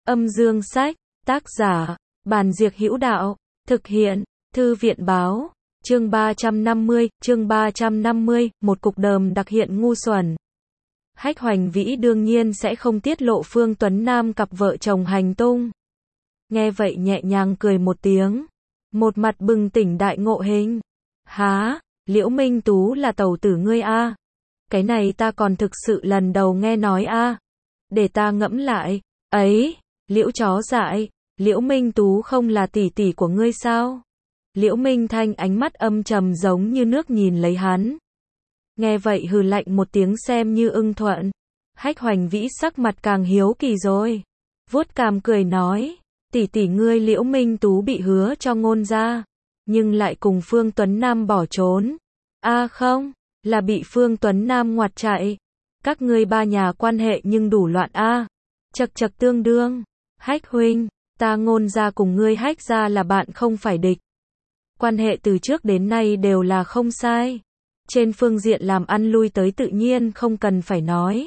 Âm dương sách, tác giả, Bàn Diệc Hữu Đạo, thực hiện, Thư viện Báo, chương 350, một cục đờm đặc hiện ngu xuẩn. Hách Hoành Vĩ đương nhiên sẽ không tiết lộ Phương Tuấn Nam cặp vợ chồng hành tung. Nghe vậy nhẹ nhàng cười một tiếng, một mặt bừng tỉnh đại ngộ hình. Há, Liễu Minh Tú là tẩu tử ngươi a? Cái này ta còn thực sự lần đầu nghe nói a. Để ta ngẫm lại. Ấy, Liễu chó dại, Liễu Minh Tú không là tỷ tỷ của ngươi sao? Liễu Minh Thanh ánh mắt âm trầm giống như nước nhìn lấy hắn. Nghe vậy hừ lạnh một tiếng xem như ưng thuận. Hách Hoành Vĩ sắc mặt càng hiếu kỳ rồi. Vuốt cằm cười nói, tỷ tỷ ngươi Liễu Minh Tú bị hứa cho Ngôn gia, nhưng lại cùng Phương Tuấn Nam bỏ trốn. A không, là bị Phương Tuấn Nam ngoặt chạy. Các ngươi ba nhà quan hệ nhưng đủ loạn a. Chậc chậc tương đương. Hách huynh, ta Ngôn gia cùng ngươi Hách gia là bạn không phải địch. Quan hệ từ trước đến nay đều là không sai. Trên phương diện làm ăn lui tới tự nhiên không cần phải nói.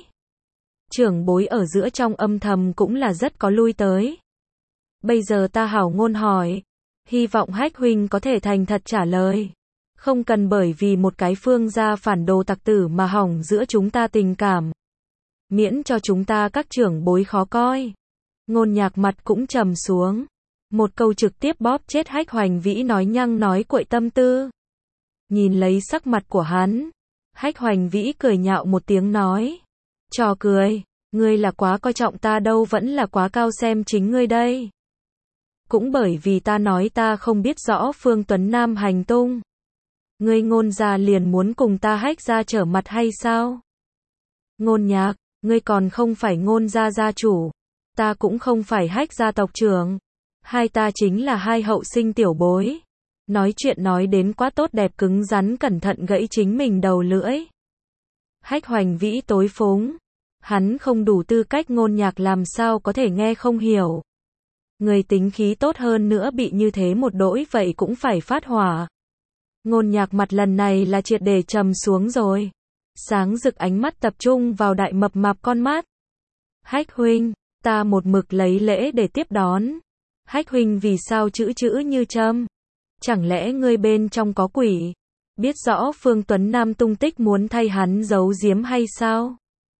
Trưởng bối ở giữa trong âm thầm cũng là rất có lui tới. Bây giờ ta hảo ngôn hỏi, hy vọng Hách huynh có thể thành thật trả lời. Không cần bởi vì một cái Phương gia phản đồ tặc tử mà hỏng giữa chúng ta tình cảm. Miễn cho chúng ta các trưởng bối khó coi. Ngôn Nhạc mặt cũng trầm xuống. Một câu trực tiếp bóp chết Hách Hoành Vĩ nói nhăng nói cuội tâm tư. Nhìn lấy sắc mặt của hắn, Hách Hoành Vĩ cười nhạo một tiếng nói. Trò cười, ngươi là quá coi trọng ta đâu vẫn là quá cao xem chính ngươi đây. Cũng bởi vì ta nói ta không biết rõ Phương Tuấn Nam hành tung. Ngươi Ngôn gia liền muốn cùng ta Hách gia trở mặt hay sao? Ngôn Nhạc, ngươi còn không phải Ngôn gia gia chủ. Ta cũng không phải Hách gia tộc trưởng. Hai ta chính là hai hậu sinh tiểu bối. Nói chuyện nói đến quá tốt đẹp cứng rắn cẩn thận gãy chính mình đầu lưỡi. Hách Hoành Vĩ tối phúng. Hắn không đủ tư cách Ngôn Nhạc làm sao có thể nghe không hiểu. Người tính khí tốt hơn nữa bị như thế một đỗi vậy cũng phải phát hỏa. Ngôn Nhạc mặt lần này là triệt để trầm xuống rồi. Sáng rực ánh mắt tập trung vào đại mập mạp con mắt. Hách huynh, ta một mực lấy lễ để tiếp đón. Hách huynh vì sao chữ như châm? Chẳng lẽ ngươi bên trong có quỷ? Biết rõ Phương Tuấn Nam tung tích muốn thay hắn giấu giếm hay sao?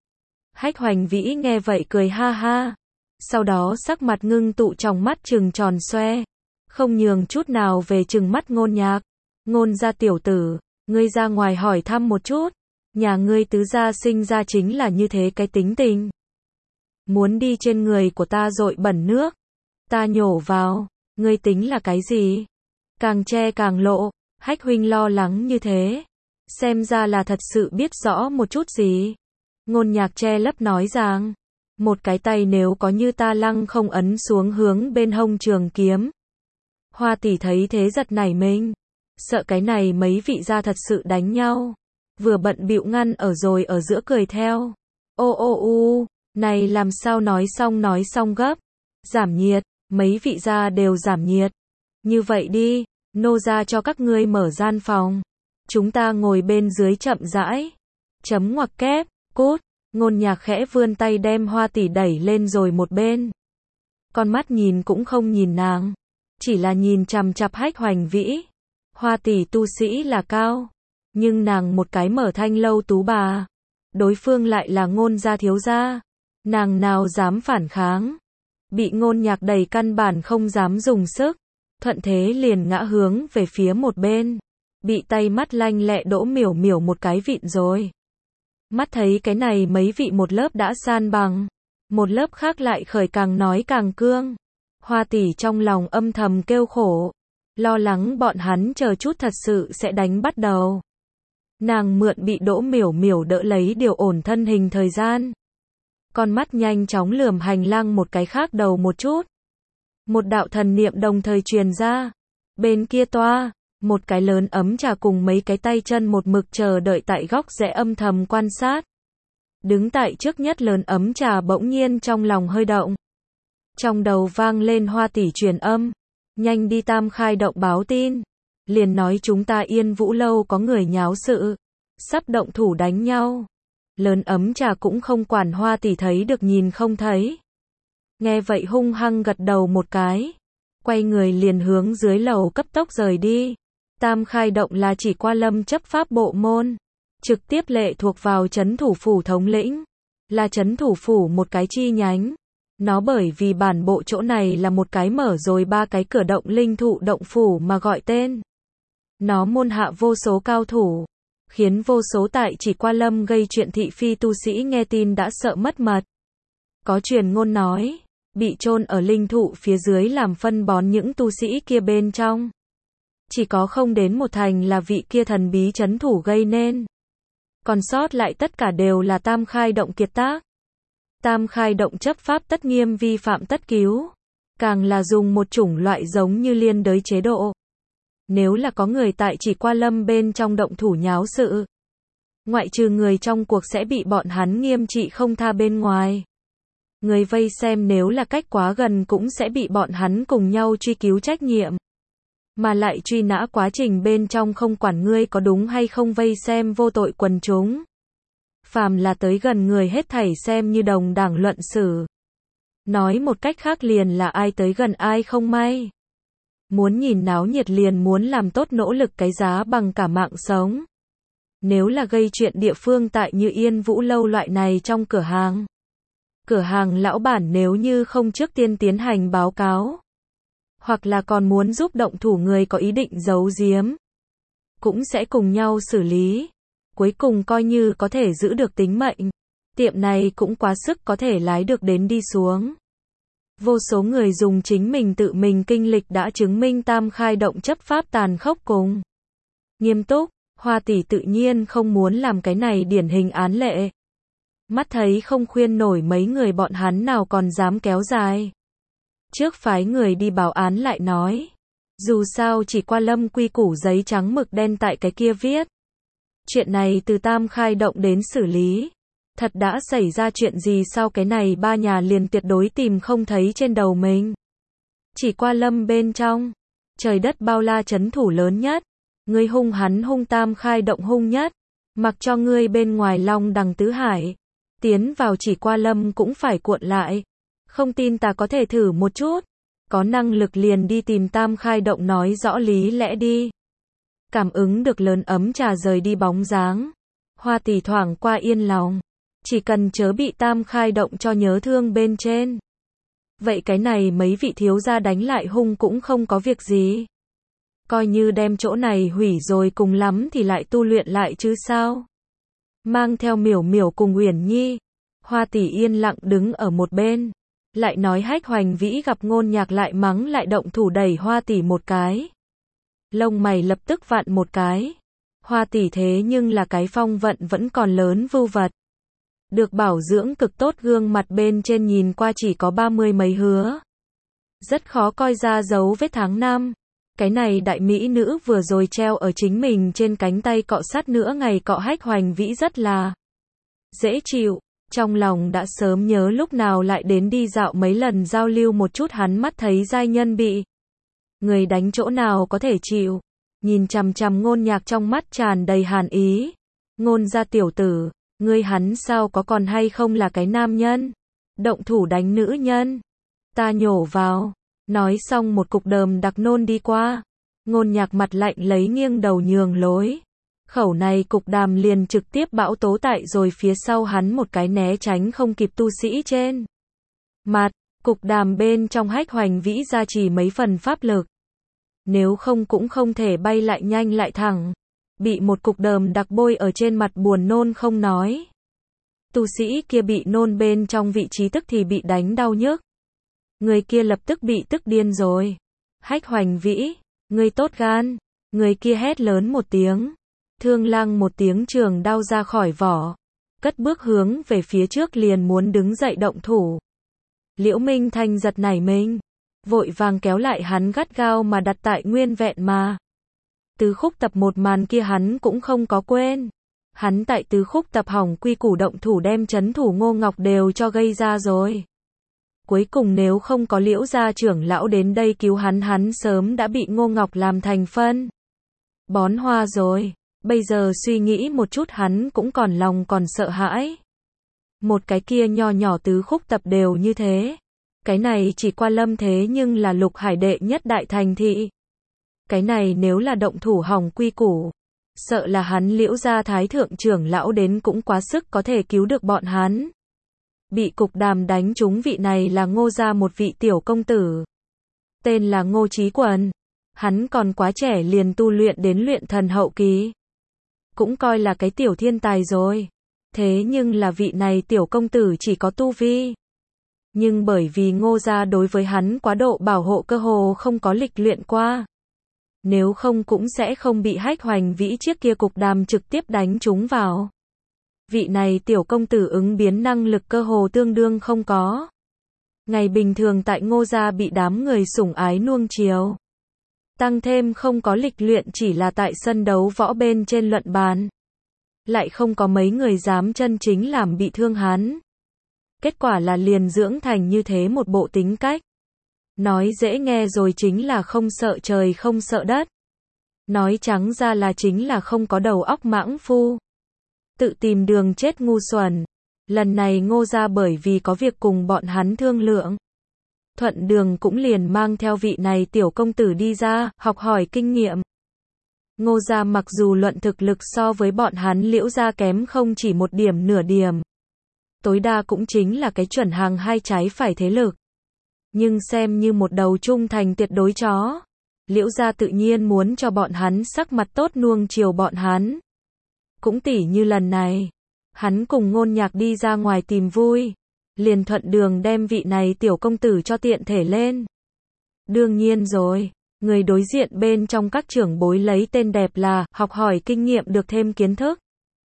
Hách Hoành Vĩ nghe vậy cười ha ha. Sau đó sắc mặt ngưng tụ trong mắt trừng tròn xoe. Không nhường chút nào về trừng mắt Ngôn Nhạc. Ngôn gia tiểu tử, ngươi ra ngoài hỏi thăm một chút. Nhà ngươi tứ gia sinh ra chính là như thế cái tính tình. Muốn đi trên người của ta dội bẩn nước. Ta nhổ vào, ngươi tính là cái gì? Càng che càng lộ, Hách huynh lo lắng như thế. Xem ra là thật sự biết rõ một chút gì. Ngôn Nhạc che lấp nói rằng, một cái tay nếu có như ta lăng không ấn xuống hướng bên hông trường kiếm. Hoa tỷ thấy thế giật nảy mình. Sợ cái này mấy vị gia thật sự đánh nhau. Vừa bận bịu ngăn ở rồi ở giữa cười theo. Ô, này làm sao nói xong gấp. Giảm nhiệt, mấy vị gia đều giảm nhiệt. Như vậy đi, nô gia cho các ngươi mở gian phòng. Chúng ta ngồi bên dưới chậm rãi. Chấm ngoặc kép, cút. Ngôn Nhạc khẽ vươn tay đem Hoa tỷ đẩy lên rồi một bên. Con mắt nhìn cũng không nhìn nàng. Chỉ là nhìn chằm chằm Hách Hoành Vĩ. Hoa tỷ tu sĩ là cao. Nhưng nàng một cái mở thanh lâu tú bà. Đối phương lại là Ngôn gia thiếu gia. Nàng nào dám phản kháng. Bị Ngôn Nhạc đẩy căn bản không dám dùng sức. Thuận thế liền ngã hướng về phía một bên. Bị tay mắt lanh lẹ Đỗ Miểu Miểu một cái vịn rồi. Mắt thấy cái này mấy vị một lớp đã san bằng. Một lớp khác lại khởi càng nói càng cương. Hoa tỷ trong lòng âm thầm kêu khổ. Lo lắng bọn hắn chờ chút thật sự sẽ đánh bắt đầu. Nàng mượn bị Đỗ Miểu Miểu đỡ lấy điều ổn thân hình thời gian. Con mắt nhanh chóng lườm hành lang một cái khác đầu một chút. Một đạo thần niệm đồng thời truyền ra. Bên kia toa, một cái lớn ấm trà cùng mấy cái tay chân một mực chờ đợi tại góc rẽ âm thầm quan sát. Đứng tại trước nhất lớn ấm trà bỗng nhiên trong lòng hơi động. Trong đầu vang lên Hoa tỷ truyền âm. Nhanh đi Tam Khai động báo tin. Liền nói chúng ta Yên Vũ lâu có người nháo sự. Sắp động thủ đánh nhau. Lớn ấm trà cũng không quản Hoa tỷ thấy được nhìn không thấy. Nghe vậy hung hăng gật đầu một cái. Quay người liền hướng dưới lầu cấp tốc rời đi. Tam Khai Động là chỉ qua Lâm chấp pháp bộ môn. Trực tiếp lệ thuộc vào trấn thủ phủ thống lĩnh. Là trấn thủ phủ một cái chi nhánh. Nó bởi vì bản bộ chỗ này là một cái mở rồi 3 cái cửa động linh thụ động phủ mà gọi tên. Nó môn hạ vô số cao thủ. Khiến vô số tại chỉ qua Lâm gây chuyện thị phi tu sĩ nghe tin đã sợ mất mật. Có truyền ngôn nói, bị chôn ở linh thụ phía dưới làm phân bón những tu sĩ kia bên trong. Chỉ có không đến một thành là vị kia thần bí trấn thủ gây nên. Còn sót lại tất cả đều là Tam Khai Động kiệt tác. Tam Khai Động chấp pháp tất nghiêm vi phạm tất cứu. Càng là dùng một chủng loại giống như liên đới chế độ. Nếu là có người tại chỉ qua Lâm bên trong động thủ nháo sự. Ngoại trừ người trong cuộc sẽ bị bọn hắn nghiêm trị không tha bên ngoài. Người vây xem nếu là cách quá gần cũng sẽ bị bọn hắn cùng nhau truy cứu trách nhiệm. Mà lại truy nã quá trình bên trong không quản ngươi có đúng hay không vây xem vô tội quần chúng. Phàm là tới gần người hết thảy xem như đồng đảng luận xử. Nói một cách khác liền là ai tới gần ai không may. Muốn nhìn náo nhiệt liền muốn làm tốt nỗ lực cái giá bằng cả mạng sống. Nếu là gây chuyện địa phương tại như Yên Vũ Lâu loại này trong cửa hàng. Cửa hàng lão bản nếu như không trước tiên tiến hành báo cáo. Hoặc là còn muốn giúp động thủ người có ý định giấu giếm. Cũng sẽ cùng nhau xử lý. Cuối cùng coi như có thể giữ được tính mệnh. Tiệm này cũng quá sức có thể lái được đến đi xuống. Vô số người dùng chính mình tự mình kinh lịch đã chứng minh Tam Khai Động chấp pháp tàn khốc cùng nghiêm túc. Hoa tỷ tự nhiên không muốn làm cái này điển hình án lệ. Mắt thấy không khuyên nổi mấy người bọn hắn nào còn dám kéo dài. Trước phái người đi báo án lại nói. Dù sao chỉ qua Lâm quy củ giấy trắng mực đen tại cái kia viết. Chuyện này từ Tam Khai Động đến xử lý. Thật đã xảy ra chuyện gì sao cái này ba nhà liền tuyệt đối tìm không thấy trên đầu mình. Chỉ qua Lâm bên trong. Trời đất bao la trấn thủ lớn nhất. Ngươi hung hắn hung Tam Khai Động hung nhất. Mặc cho ngươi bên ngoài long đằng tứ hải. Tiến vào chỉ qua Lâm cũng phải cuộn lại. Không tin ta có thể thử một chút. Có năng lực liền đi tìm Tam Khai Động nói rõ lý lẽ đi. Cảm ứng được lớn ấm trà rời đi bóng dáng. Hoa tỷ thoảng qua yên lòng. Chỉ cần chớ bị Tam Khai Động cho nhớ thương bên trên. Vậy cái này mấy vị thiếu gia đánh lại hung cũng không có việc gì. Coi như đem chỗ này hủy rồi cùng lắm thì lại tu luyện lại chứ sao. Mang theo Miểu Miểu cùng Uyển Nhi. Hoa tỷ yên lặng đứng ở một bên. Lại nói Hách Hoành Vĩ gặp Ngôn Nhạc lại mắng lại động thủ đẩy Hoa tỷ một cái. Lông mày lập tức vặn một cái. Hoa tỷ thế nhưng là cái phong vận vẫn còn lớn vưu vật. Được bảo dưỡng cực tốt gương mặt bên trên nhìn qua chỉ có 30 mấy hứa. Rất khó coi ra dấu vết tháng năm. Cái này đại mỹ nữ vừa rồi treo ở chính mình trên cánh tay cọ sát nữa ngày cọ Hách Hoành Vĩ rất là dễ chịu. Trong lòng đã sớm nhớ lúc nào lại đến đi dạo mấy lần giao lưu một chút hắn mắt thấy giai nhân bị người đánh chỗ nào có thể chịu. Nhìn chằm chằm Ngôn Nhạc trong mắt tràn đầy hàn ý. Ngôn gia tiểu tử, ngươi hắn sao có còn hay không là cái nam nhân? Động thủ đánh nữ nhân. Ta nhổ vào. Nói xong một cục đờm đặc nôn đi qua. Ngôn Nhạc mặt lạnh lấy nghiêng đầu nhường lối. Khẩu này cục đàm liền trực tiếp bão tố tại rồi phía sau hắn một cái né tránh không kịp tu sĩ trên mặt. Cục đàm bên trong Hách Hoành Vĩ ra chỉ mấy phần pháp lực. Nếu không cũng không thể bay lại nhanh lại thẳng. Bị một cục đờm đặc bôi ở trên mặt buồn nôn không nói. Tu sĩ kia bị nôn bên trong vị trí tức thì bị đánh đau nhức. Người kia lập tức bị tức điên rồi. Hách Hoành Vĩ, ngươi tốt gan. Người kia hét lớn một tiếng. Thương lang một tiếng trường đao ra khỏi vỏ. Cất bước hướng về phía trước liền muốn đứng dậy động thủ. Liễu Minh Thanh giật nảy mình. Vội vàng kéo lại hắn gắt gao mà đặt tại nguyên vẹn mà. Tứ khúc tập một màn kia hắn cũng không có quên. Hắn tại tứ khúc tập hỏng quy củ động thủ đem trấn thủ Ngô Ngọc đều cho gây ra rồi. Cuối cùng nếu không có Liễu gia trưởng lão đến đây cứu hắn sớm đã bị Ngô Ngọc làm thành phân bón hoa rồi. Bây giờ suy nghĩ một chút hắn cũng còn lòng còn sợ hãi. Một cái kia nho nhỏ tứ khúc tập đều như thế. Cái này chỉ qua lâm thế nhưng là Lục Hải đệ nhất đại thành thị. Cái này nếu là động thủ hỏng quy củ, sợ là hắn Liễu gia thái thượng trưởng lão đến cũng quá sức có thể cứu được bọn hắn. Bị Cục Đàm đánh trúng vị này là Ngô gia một vị tiểu công tử. Tên là Ngô Chí Quần. Hắn còn quá trẻ liền tu luyện đến luyện thần hậu kỳ. Cũng coi là cái tiểu thiên tài rồi. Thế nhưng là vị này tiểu công tử chỉ có tu vi. Nhưng bởi vì Ngô gia đối với hắn quá độ bảo hộ cơ hồ không có lịch luyện qua. Nếu không cũng sẽ không bị Hách Hoành Vĩ chiếc kia Cục Đàm trực tiếp đánh trúng vào. Vị này tiểu công tử ứng biến năng lực cơ hồ tương đương không có. Ngày bình thường tại Ngô gia bị đám người sủng ái nuông chiều. Tăng thêm không có lịch luyện chỉ là tại sân đấu võ bên trên luận bàn. Lại không có mấy người dám chân chính làm bị thương hắn. Kết quả là liền dưỡng thành như thế một bộ tính cách. Nói dễ nghe rồi chính là không sợ trời không sợ đất. Nói trắng ra là chính là không có đầu óc mãng phu. Tự tìm đường chết ngu xuẩn. Lần này Ngô gia bởi vì có việc cùng bọn hắn thương lượng. Thuận đường cũng liền mang theo vị này tiểu công tử đi ra, học hỏi kinh nghiệm. Ngô gia mặc dù luận thực lực so với bọn hắn Liễu gia kém không chỉ một điểm nửa điểm. Tối đa cũng chính là cái chuẩn hàng hai trái phải thế lực. Nhưng xem như một đầu trung thành tuyệt đối chó. Liễu gia tự nhiên muốn cho bọn hắn sắc mặt tốt nuông chiều bọn hắn. Cũng tỉ như lần này. Hắn cùng Ngôn Nhạc đi ra ngoài tìm vui. Liền thuận đường đem vị này tiểu công tử cho tiện thể lên. Đương nhiên rồi. Người đối diện bên trong các trưởng bối lấy tên đẹp là học hỏi kinh nghiệm được thêm kiến thức.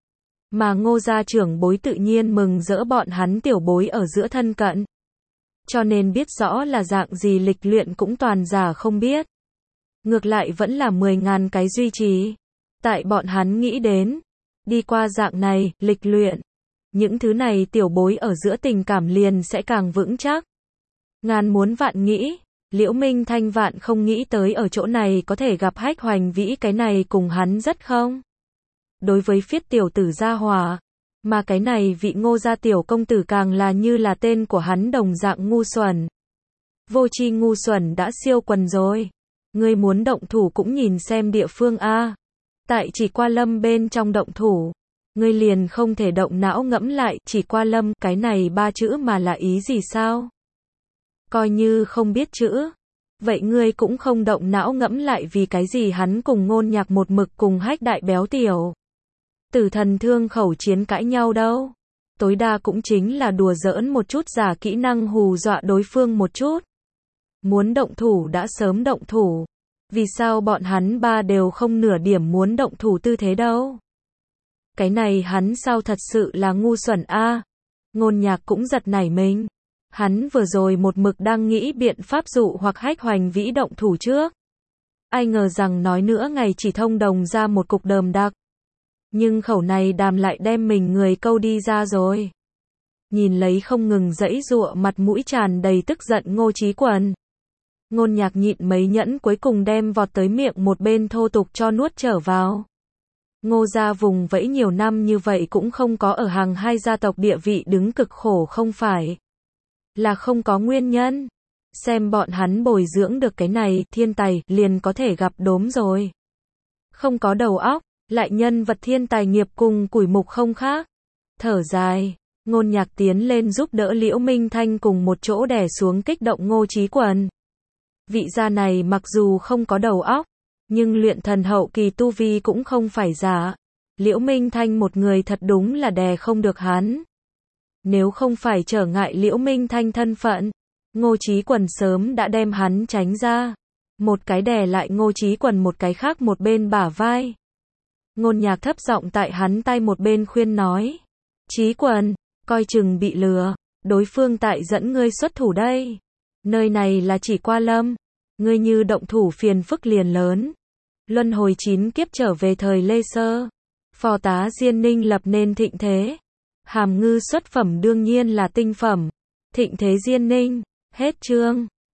Mà Ngô gia trưởng bối tự nhiên mừng rỡ bọn hắn tiểu bối ở giữa thân cận. Cho nên biết rõ là dạng gì lịch luyện cũng toàn giả không biết. Ngược lại vẫn là 10.000 cái duy trì. Tại bọn hắn nghĩ đến. Đi qua dạng này, lịch luyện. Những thứ này tiểu bối ở giữa tình cảm liền sẽ càng vững chắc. Ngàn muốn vạn nghĩ. Liễu Minh Thanh vạn không nghĩ tới ở chỗ này có thể gặp Hách Hoành Vĩ, cái này cùng hắn rất không. Đối với phiết tiểu tử gia hỏa. Mà cái này vị Ngô gia tiểu công tử càng là như là tên của hắn đồng dạng ngu xuẩn. Vô tri ngu xuẩn đã siêu quần rồi. Ngươi muốn động thủ cũng nhìn xem địa phương a. Tại Chỉ Qua Lâm bên trong động thủ. Ngươi liền không thể động não ngẫm lại Chỉ Qua Lâm cái này ba chữ mà là ý gì sao? Coi như không biết chữ. Vậy ngươi cũng không động não ngẫm lại vì cái gì hắn cùng Ngôn Nhạc một mực cùng Hách đại béo tiểu Tử Thần Thương khẩu chiến cãi nhau đâu. Tối đa cũng chính là đùa giỡn một chút, giả kỹ năng hù dọa đối phương một chút. Muốn động thủ đã sớm động thủ. Vì sao bọn hắn ba đều không nửa điểm muốn động thủ tư thế đâu? Cái này hắn sao thật sự là ngu xuẩn a. Ngôn Nhạc cũng giật nảy mình. Hắn vừa rồi một mực đang nghĩ biện pháp dụ hoặc Hách Hoành Vĩ động thủ trước. Ai ngờ rằng nói nữa ngày chỉ thông đồng ra một cục đờm đặc. Nhưng khẩu này đàm lại đem mình người câu đi ra rồi. Nhìn lấy không ngừng giãy giụa mặt mũi tràn đầy tức giận Ngô Chí Quần. Ngôn Nhạc nhịn mấy nhẫn cuối cùng đem vọt tới miệng một bên thô tục cho nuốt trở vào. Ngô gia vùng vẫy nhiều năm như vậy cũng không có ở hàng hai gia tộc địa vị đứng cực khổ, không phải là không có nguyên nhân. Xem bọn hắn bồi dưỡng được cái này thiên tài liền có thể gặp đốm rồi. Không có đầu óc, lại nhân vật thiên tài nghiệp cùng củi mục không khác. Thở dài, Ngôn Nhạc tiến lên giúp đỡ Liễu Minh Thanh cùng một chỗ đè xuống kích động Ngô Chí Quần. Vị gia này mặc dù không có đầu óc, nhưng luyện thần hậu kỳ tu vi cũng không phải giả. Liễu Minh Thanh một người thật đúng là đè không được hắn. Nếu không phải trở ngại Liễu Minh Thanh thân phận, Ngô Chí Quần sớm đã đem hắn tránh ra. Một cái đè lại Ngô Chí Quần, một cái khác một bên bả vai. Ngôn Nhạc thấp giọng tại hắn tai một bên khuyên nói. Chí Quần, coi chừng bị lừa, đối phương tại dẫn ngươi xuất thủ đây. Nơi này là Chỉ Qua Lâm, ngươi như động thủ phiền phức liền lớn. Luân hồi 9 kiếp trở về thời Lê Sơ, phò tá Diên Ninh lập nên thịnh thế. Hàm Ngư xuất phẩm đương nhiên là tinh phẩm. Thịnh thế Diên Ninh, hết chương.